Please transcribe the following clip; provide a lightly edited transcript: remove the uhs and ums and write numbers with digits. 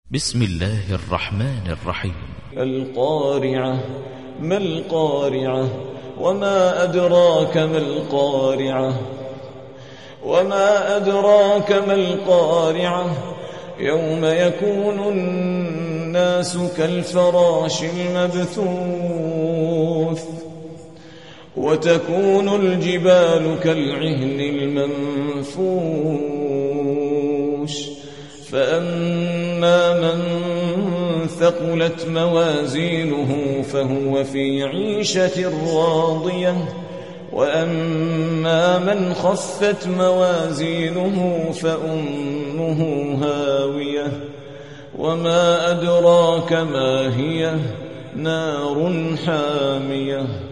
بسم الله الرحمن الرحيم. القارعة. ما القارعة؟ وما أدراك ما القارعة؟ وما أدراك ما القارعة؟ يوم يكون الناس كالفراش المبثوث وتكون الجبال كالعهن المنفوش فأما من ثقلت موازينه فهو في عيشة راضية وأما من خفت موازينه فأمه هاوية وما أدراك ما هي نار حامية.